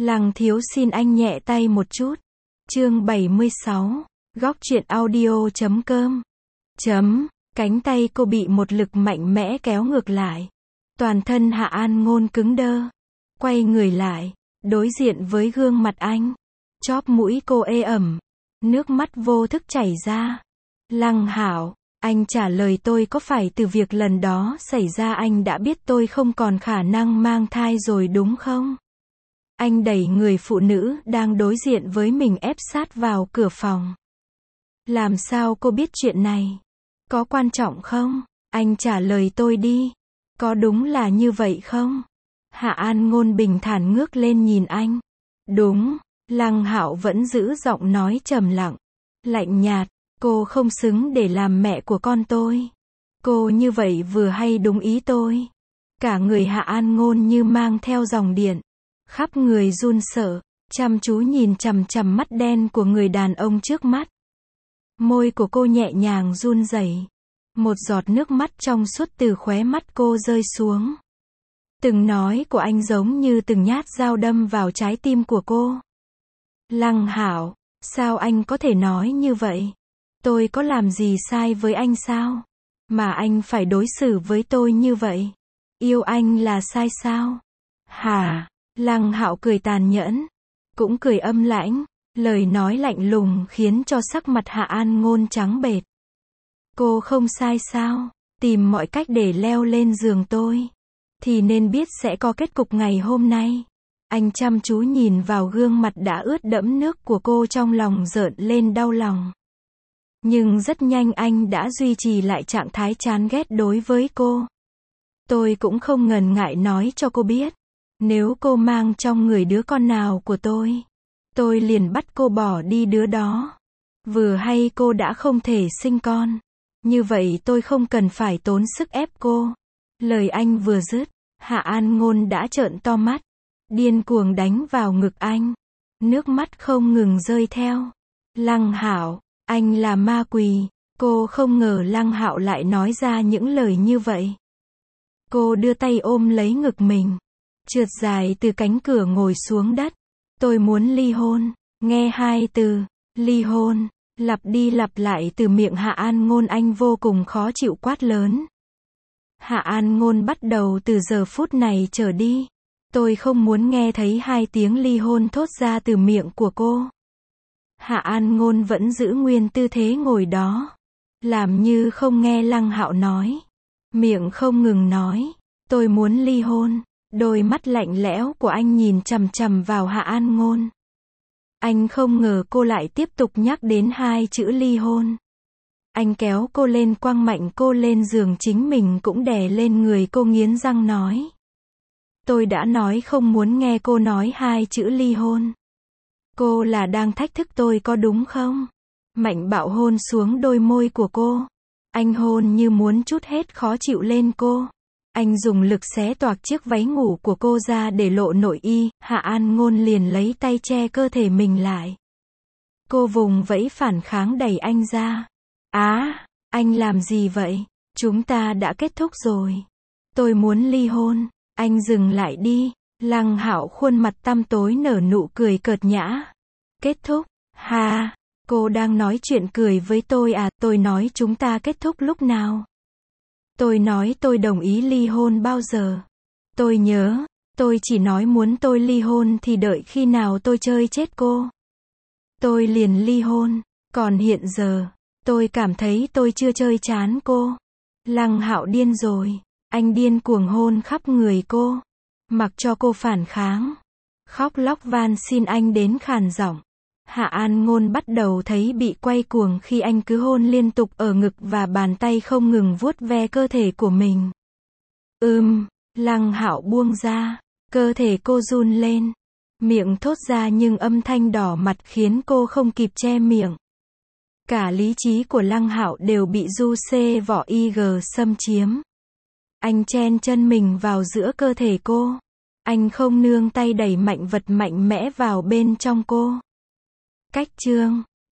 Lăng thiếu xin anh nhẹ tay một chút. Chương 76. Góc truyện audio.com. Cánh tay cô bị một lực mạnh mẽ kéo ngược lại. Toàn thân Hạ An Ngôn cứng đơ. Quay người lại, đối diện với gương mặt anh. Chóp mũi cô ê ẩm. Nước mắt vô thức chảy ra. Lăng Hạo, anh trả lời tôi có phải từ việc lần đó xảy ra anh đã biết tôi không còn khả năng mang thai rồi đúng không? Anh đẩy người phụ nữ đang đối diện với mình ép sát vào cửa phòng. Làm sao cô biết chuyện này? Có quan trọng không? Anh trả lời tôi đi. Có đúng là như vậy không? Hạ An Ngôn bình thản ngước lên nhìn anh. Đúng. Lăng Hạo vẫn giữ giọng nói trầm lặng, lạnh nhạt. Cô không xứng để làm mẹ của con tôi. Cô như vậy vừa hay đúng ý tôi. Cả người Hạ An Ngôn như mang theo dòng điện. Khắp người run sợ, chăm chú nhìn chằm chằm mắt đen của người đàn ông trước mắt. Môi của cô nhẹ nhàng run rẩy. Một giọt nước mắt trong suốt từ khóe mắt cô rơi xuống. Từng nói của anh giống như từng nhát dao đâm vào trái tim của cô. Lăng Hạo, sao anh có thể nói như vậy? Tôi có làm gì sai với anh sao? Mà anh phải đối xử với tôi như vậy? Yêu anh là sai sao? Hả? Lăng Hạo cười tàn nhẫn, cũng cười âm lãnh, lời nói lạnh lùng khiến cho sắc mặt Hạ An Ngôn trắng bệch. Cô không sai sao? Tìm mọi cách để leo lên giường tôi, thì nên biết sẽ có kết cục ngày hôm nay. Anh chăm chú nhìn vào gương mặt đã ướt đẫm nước của cô, trong lòng rợn lên đau lòng. Nhưng rất nhanh anh đã duy trì lại trạng thái chán ghét đối với cô. Tôi cũng không ngần ngại nói cho cô biết. Nếu cô mang trong người đứa con nào của tôi liền bắt cô bỏ đi đứa đó. Vừa hay cô đã không thể sinh con. Như vậy tôi không cần phải tốn sức ép cô. Lời anh vừa dứt, Hạ An Ngôn đã trợn to mắt. Điên cuồng đánh vào ngực anh. Nước mắt không ngừng rơi theo. Lăng Hạo, anh là ma quỷ. Cô không ngờ Lăng Hạo lại nói ra những lời như vậy. Cô đưa tay ôm lấy ngực mình. Trượt dài từ cánh cửa ngồi xuống đất. Tôi muốn ly hôn. Nghe hai từ, ly hôn, lặp đi lặp lại từ miệng Hạ An Ngôn, anh vô cùng khó chịu quát lớn. Hạ An Ngôn bắt đầu từ giờ phút này trở đi. Tôi không muốn nghe thấy hai tiếng ly hôn thốt ra từ miệng của cô. Hạ An Ngôn vẫn giữ nguyên tư thế ngồi đó. Làm như không nghe Lăng Hạo nói. Miệng không ngừng nói. Tôi muốn ly hôn. Đôi mắt lạnh lẽo của anh nhìn chằm chằm vào Hạ An Ngôn. Anh không ngờ cô lại tiếp tục nhắc đến hai chữ ly hôn. Anh kéo cô lên, quăng mạnh cô lên giường, chính mình cũng đè lên người cô, nghiến răng nói. Tôi đã nói không muốn nghe cô nói hai chữ ly hôn. Cô là đang thách thức tôi có đúng không? Mạnh bạo hôn xuống đôi môi của cô. Anh hôn như muốn trút hết khó chịu lên cô. Anh dùng lực xé toạc chiếc váy ngủ của cô ra để lộ nội y. Hạ An Ngôn liền lấy tay che cơ thể mình lại. Cô vùng vẫy phản kháng, đẩy anh ra. Anh làm gì vậy? Chúng ta đã kết thúc rồi. Tôi muốn ly hôn. Anh dừng lại đi. Lăng Hạo khuôn mặt tăm tối nở nụ cười cợt nhã. Kết thúc? Ha, cô đang nói chuyện cười với tôi à? Tôi nói chúng ta kết thúc lúc nào? Tôi nói tôi đồng ý ly hôn bao giờ? Tôi nhớ, tôi chỉ nói muốn tôi ly hôn thì đợi khi nào tôi chơi chết cô. Tôi liền ly hôn, còn hiện giờ, tôi cảm thấy tôi chưa chơi chán cô. Lăng Hạo điên rồi, anh điên cuồng hôn khắp người cô, mặc cho cô phản kháng, khóc lóc van xin anh đến khàn giọng. Hạ An Ngôn bắt đầu thấy bị quay cuồng khi anh cứ hôn liên tục ở ngực và bàn tay không ngừng vuốt ve cơ thể của mình. Lăng Hạo buông ra, cơ thể cô run lên, miệng thốt ra nhưng âm thanh đỏ mặt khiến cô không kịp che miệng. Cả lý trí của Lăng Hạo đều bị du xê vỏ IG xâm chiếm. Anh chen chân mình vào giữa cơ thể cô. Anh không nương tay đẩy mạnh vật mạnh mẽ vào bên trong cô. Cách chương